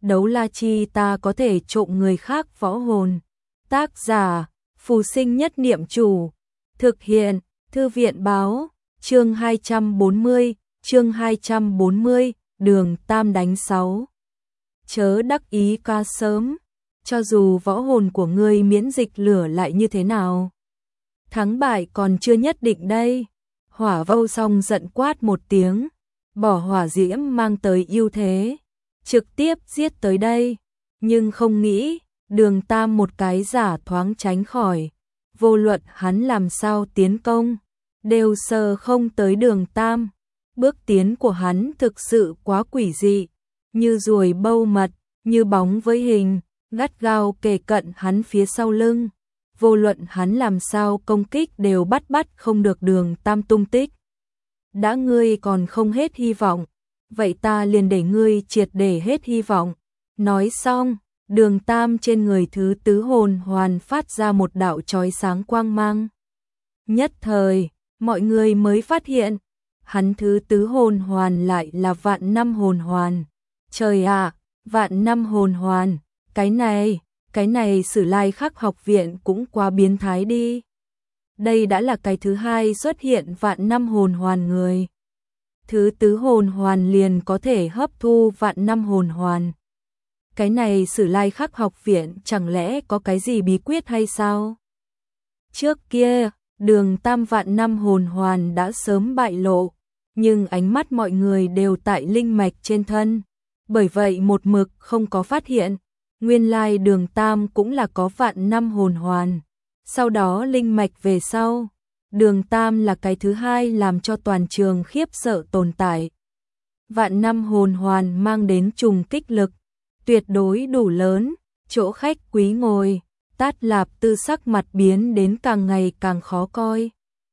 đấu la chi ta có thể trộm người khác võ hồn. Tác giả, Phù Sinh Nhất Niệm Chủ. Thực hiện, Thư viện báo, chương 240, Đường Tam đánh 6. Chớ đắc ý ca sớm, cho dù võ hồn của ngươi miễn dịch lửa lại như thế nào. Thắng bại còn chưa nhất định đây. Hỏa Vô Song giận quát một tiếng, bỏ hỏa diễm mang tới ưu thế, trực tiếp giết tới đây, nhưng không nghĩ, Đường Tam một cái giả thoáng tránh khỏi, vô luận hắn làm sao tiến công, đều sờ không tới Đường Tam. Bước tiến của hắn thực sự quá quỷ dị, như ruồi bâu mật, như bóng với hình, gắt gao kề cận hắn phía sau lưng. Vô luận hắn làm sao công kích đều bắt không được Đường Tam tung tích. Đã ngươi còn không hết hy vọng, vậy ta liền để ngươi triệt để hết hy vọng. Nói xong, Đường Tam trên người thứ tứ hồn hoàn phát ra một đạo chói sáng quang mang. Nhất thời, mọi người mới phát hiện, hắn thứ tứ hồn hoàn lại là vạn năm hồn hoàn. Trời ạ, vạn năm hồn hoàn, cái này Sử Lai Khắc học viện cũng quá biến thái đi. Đây đã là cái thứ hai xuất hiện vạn năm hồn hoàn người. Thứ tứ hồn hoàn liền có thể hấp thu vạn năm hồn hoàn. Cái này Sử Lai Khắc học viện chẳng lẽ có cái gì bí quyết hay sao? Trước kia, Đường Tam vạn năm hồn hoàn đã sớm bại lộ, nhưng ánh mắt mọi người đều tại linh mạch trên thân. Bởi vậy một mực không có phát hiện, nguyên lai Đường Tam cũng là có vạn năm hồn hoàn. Sau đó linh mạch về sau, Đường Tam là cái thứ hai làm cho toàn trường khiếp sợ tồn tại. Vạn năm hồn hoàn mang đến trùng kích lực, tuyệt đối đủ lớn, chỗ khách quý ngồi, Tát Lạp Tư sắc mặt biến đến càng ngày càng khó coi.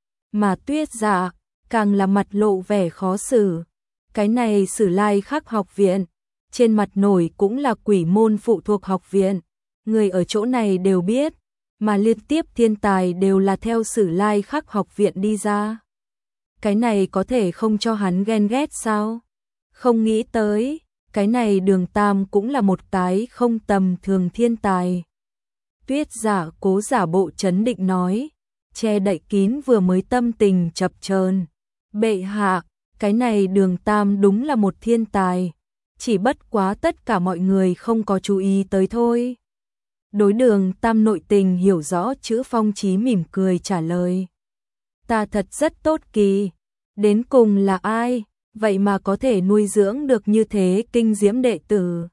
Mà Tuyết Dạ, càng là mặt lộ vẻ khó xử. Cái này Sử Lai Khắc học viện, trên mặt nổi cũng là quỷ môn phụ thuộc học viện, người ở chỗ này đều biết, mà liên tiếp thiên tài đều là theo Sử Lai Khắc học viện đi ra. Cái này có thể không cho hắn ghen ghét sao? Không nghĩ tới, cái này Đường Tam cũng là một cái không tầm thường thiên tài. Tuyết Dạ cố giả bộ trấn định nói, che đậy kín vừa mới tâm tình chập chờn. Bệ hạ, cái này Đường Tam đúng là một thiên tài, chỉ bất quá tất cả mọi người không có chú ý tới thôi. Đối Đường Tam nội tình hiểu rõ chữ Phong Chí mỉm cười trả lời. Ta thật rất tốt kỳ, đến cùng là ai, vậy mà có thể nuôi dưỡng được như thế kinh diễm đệ tử.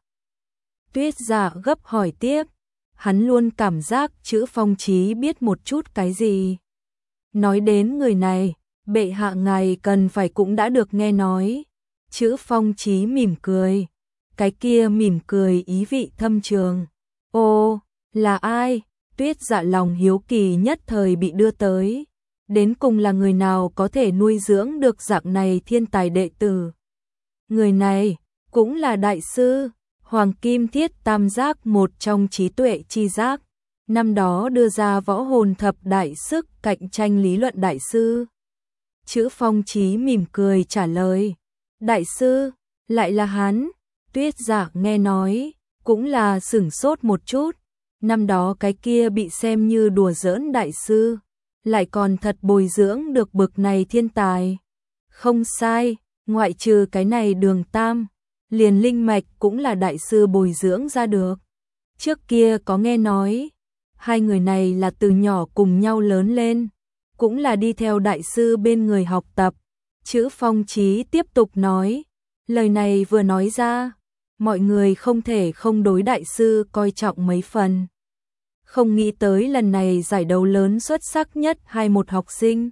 Tuyết Dạ gấp hỏi tiếp, hắn luôn cảm giác chữ Phong Chí biết một chút cái gì. Nói đến người này, bệ hạ ngài cần phải cũng đã được nghe nói. Chữ Phong Chí mỉm cười, cái kia mỉm cười ý vị thâm trường. Ô, là ai? Tuyết Dạ lòng hiếu kỳ nhất thời bị đưa tới. Đến cùng là người nào có thể nuôi dưỡng được dạng này thiên tài đệ tử? Người này cũng là đại sư, Hoàng Kim Thiết Tam Giác, một trong trí tuệ chi giác. Năm đó đưa ra võ hồn thập đại sức cạnh tranh lý luận đại sư. Chữ Phong Chí mỉm cười trả lời. Đại sư, lại là hắn. Tuyết Dạ nghe nói, cũng là sửng sốt một chút. Năm đó cái kia bị xem như đùa giỡn đại sư, lại còn thật bồi dưỡng được bực này thiên tài. Không sai, ngoại trừ cái này Đường Tam, liền linh mạch cũng là đại sư bồi dưỡng ra được. Trước kia có nghe nói, hai người này là từ nhỏ cùng nhau lớn lên, cũng là đi theo đại sư bên người học tập. Chữ Phong Chí tiếp tục nói, lời này vừa nói ra, mọi người không thể không đối đại sư coi trọng mấy phần. Không nghĩ tới lần này giải đấu lớn xuất sắc nhất 21 học sinh.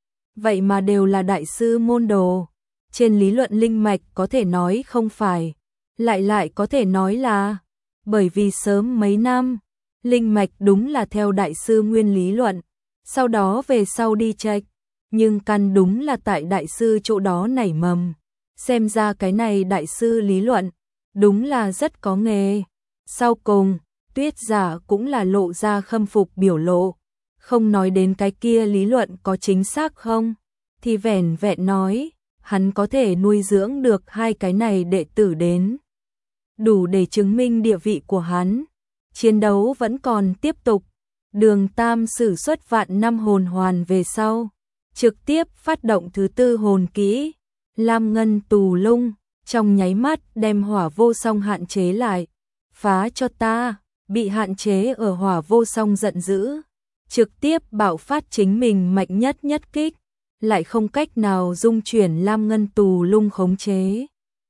Vậy mà đều là đại sư môn đồ. Trên lý luận linh mạch có thể nói không phải, lại có thể nói là, bởi vì sớm mấy năm, linh mạch đúng là theo đại sư nguyên lý luận, sau đó về sau đi chệch, nhưng căn đúng là tại đại sư chỗ đó nảy mầm. Xem ra cái này đại sư lý luận, đúng là rất có nghề. Sau cùng, Tuyết Dạ cũng là lộ ra khâm phục biểu lộ, không nói đến cái kia lý luận có chính xác không, thì vẻn vẹn nói, hắn có thể nuôi dưỡng được hai cái này đệ tử đến đủ để chứng minh địa vị của hắn. Chiến đấu vẫn còn tiếp tục. Đường Tam sử xuất vạn năm hồn hoàn về sau, trực tiếp phát động thứ tư hồn kỹ, Lam Ngân Tù Lung, trong nháy mắt đem Hỏa Vô Song hạn chế lại. Phá cho ta! Bị hạn chế ở Hỏa Vô Song giận dữ, trực tiếp bạo phát chính mình mạnh nhất nhất kích, lại không cách nào dung chuyển Lam Ngân Tù Lung khống chế.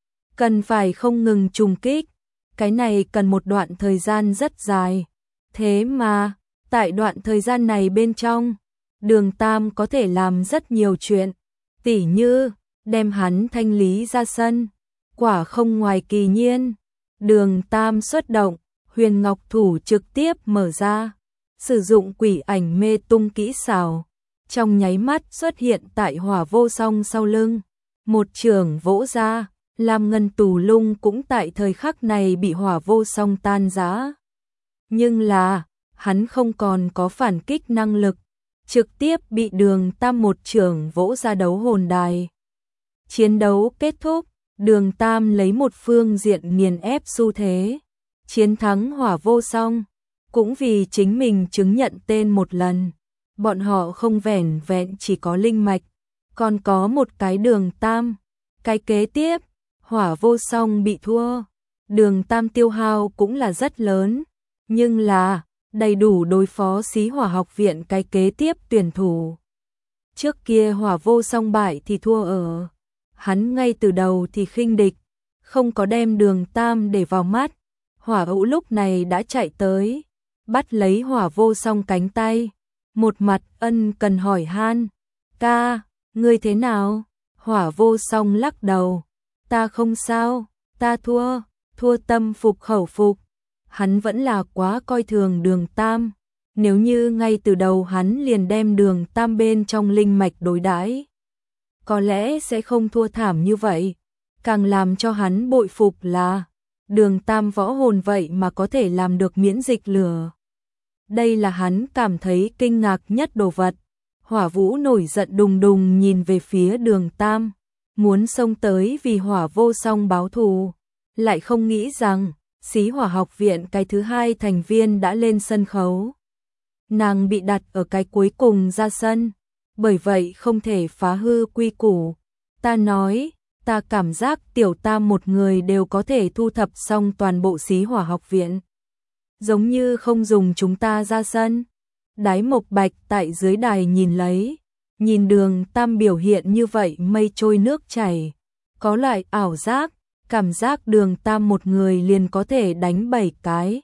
Cần phải không ngừng trùng kích, cái này cần một đoạn thời gian rất dài. Thế mà, tại đoạn thời gian này bên trong, Đường Tam có thể làm rất nhiều chuyện, tỉ như đem hắn thanh lý ra sân. Quả không ngoài kỳ nhiên, Đường Tam xuất động, Huyền Ngọc Thủ trực tiếp mở ra, sử dụng quỷ ảnh mê tung kỹ xảo, trong nháy mắt xuất hiện tại Hỏa Vô Song sau lưng, một chưởng vỗ ra, Lam Ngân Tù Lung cũng tại thời khắc này bị Hỏa Vô Song tan rã. Nhưng là, hắn không còn có phản kích năng lực, trực tiếp bị Đường Tam một chưởng vỗ ra đấu hồn đài. Chiến đấu kết thúc, Đường Tam lấy một phương diện nghiền ép xu thế, chiến thắng Hỏa Vô Song, cũng vì chính mình chứng nhận tên một lần. Bọn họ không vẻn vẹn chỉ có linh mạch, còn có một cái Đường Tam. Cái kế tiếp, Hỏa Vô Song bị thua, Đường Tam tiêu hao cũng là rất lớn, nhưng là đầy đủ đối phó Xí Hỏa học viện cái kế tiếp tuyển thủ. Trước kia Hỏa Vô Song bại thì thua ở, hắn ngay từ đầu thì khinh địch, không có đem Đường Tam để vào mắt. Hỏa Vũ lúc này đã chạy tới, bắt lấy Hỏa Vô Song cánh tay, một mặt ân cần hỏi han, ca, ngươi thế nào? Hỏa Vô Song lắc đầu, ta không sao, ta thua tâm phục khẩu phục. Hắn vẫn là quá coi thường Đường Tam, nếu như ngay từ đầu hắn liền đem Đường Tam bên trong linh mạch đối đãi, có lẽ sẽ không thua thảm như vậy. Càng làm cho hắn bội phục là Đường Tam võ hồn vậy mà có thể làm được miễn dịch lửa. Đây là hắn cảm thấy kinh ngạc nhất đồ vật. Hỏa Vũ nổi giận đùng đùng nhìn về phía Đường Tam, muốn xông tới vì Hỏa Vô Song báo thù, lại không nghĩ rằng Xí Hỏa học viện cái thứ hai thành viên đã lên sân khấu. Nàng bị đặt ở cái cuối cùng ra sân, bởi vậy không thể phá hư quy củ. Ta nói, ta cảm giác Tiểu Tam một người đều có thể thu thập xong toàn bộ Xí Hỏa học viện. Giống như không dùng chúng ta ra sân. Đái Mộc Bạch tại dưới đài nhìn lấy, nhìn Đường Tam biểu hiện như vậy mây trôi nước chảy, có loại ảo giác, cảm giác Đường Tam một người liền có thể đánh 7 cái.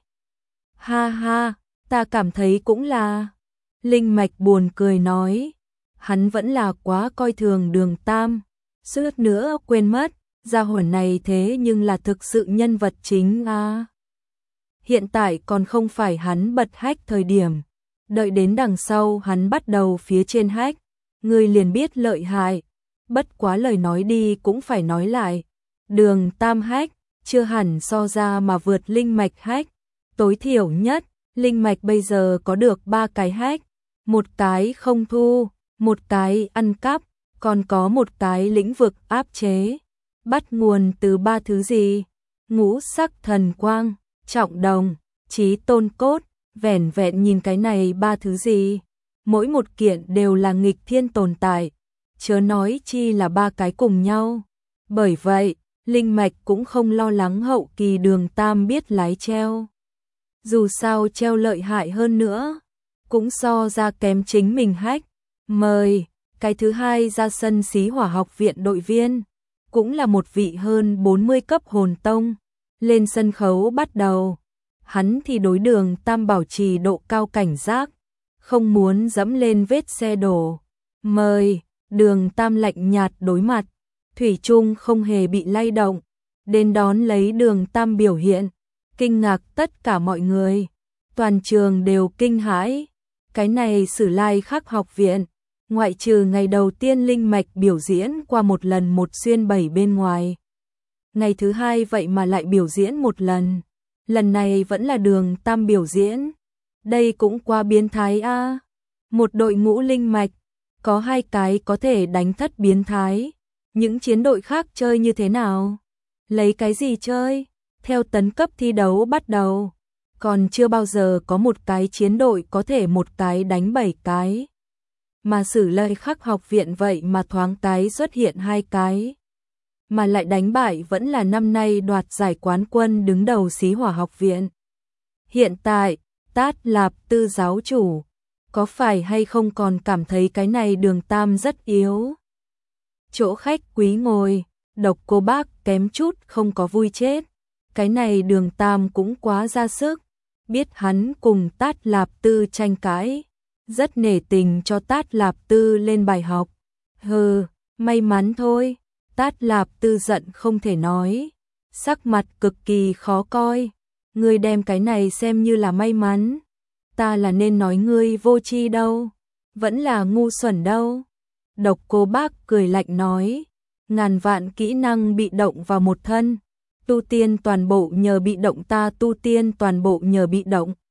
Ha ha, ta cảm thấy cũng là. Linh Mạch buồn cười nói, hắn vẫn là quá coi thường Đường Tam, suýt nữa quên mất, gia hỏa này thế nhưng là thực sự nhân vật chính à. Hiện tại còn không phải hắn bật hách thời điểm, đợi đến đằng sau hắn bắt đầu phía trên hách, người liền biết lợi hại. Bất quá lời nói đi cũng phải nói lại, Đường Tam hách chưa hẳn so ra mà vượt linh mạch hách. Tối thiểu nhất, linh mạch bây giờ có được 3 cái hách, một cái không thu, một cái ăn cắp, còn có một cái lĩnh vực áp chế. Bắt nguồn từ 3 thứ gì? Ngũ sắc thần quang, trọng đồng, chí tôn cốt. Vẻn vẹn nhìn cái này 3 thứ gì, mỗi một kiện đều là nghịch thiên tồn tại, chớ nói chi là 3 cái cùng nhau. Bởi vậy, linh mạch cũng không lo lắng hậu kỳ Đường Tam biết lái treo. Dù sao treo lợi hại hơn nữa, cũng so ra kém chính mình hách. Mời, cái thứ hai ra sân Xí Hỏa học viện đội viên, cũng là một vị hơn 40 cấp hồn tông, lên sân khấu bắt đầu. Hắn thì đối Đường Tam bảo trì độ cao cảnh giác, không muốn dẫm lên vết xe đổ. Mời, Đường Tam lạnh nhạt đối mặt, thủy chung không hề bị lay động, đến đón lấy Đường Tam biểu hiện, kinh ngạc tất cả mọi người, toàn trường đều kinh hãi. Cái này Sử Lai Khắc học viện, ngoại trừ ngày đầu tiên linh mạch biểu diễn qua một lần một xuyên 7 bên ngoài, ngày thứ hai vậy mà lại biểu diễn một lần. Lần này vẫn là Đường Tam biểu diễn. Đây cũng quá biến thái a. Một đội ngũ linh mạch, có 2 cái có thể đánh thất biến thái. Những chiến đội khác chơi như thế nào? Lấy cái gì chơi? Theo tấn cấp thi đấu bắt đầu, còn chưa bao giờ có một cái chiến đội có thể một cái đánh 7 cái. Mà Sử Lai Khắc học viện vậy mà thoáng cái xuất hiện 2 cái. Mà lại đánh bại vẫn là năm nay đoạt giải quán quân đứng đầu Xí Hỏa học viện. Hiện tại, Tát Lạp Tư giáo chủ, có phải hay không còn cảm thấy cái này Đường Tam rất yếu? Chỗ khách quý ngồi, Độc Cô Bác kém chút không có vui chết. Cái này Đường Tam cũng quá ra sức, biết hắn cùng Tát Lạp Tư tranh cãi, rất nể tình cho Tát Lạp Tư lên bài học. Hừ, may mắn thôi. Tát Lạp Tư giận không thể nói, sắc mặt cực kỳ khó coi. Ngươi đem cái này xem như là may mắn, ta là nên nói ngươi vô tri đâu, vẫn là ngu xuẩn đâu. Độc Cô Bác cười lạnh nói, ngàn vạn kỹ năng bị động vào một thân, tu tiên toàn bộ nhờ bị động, ta tu tiên toàn bộ nhờ bị động.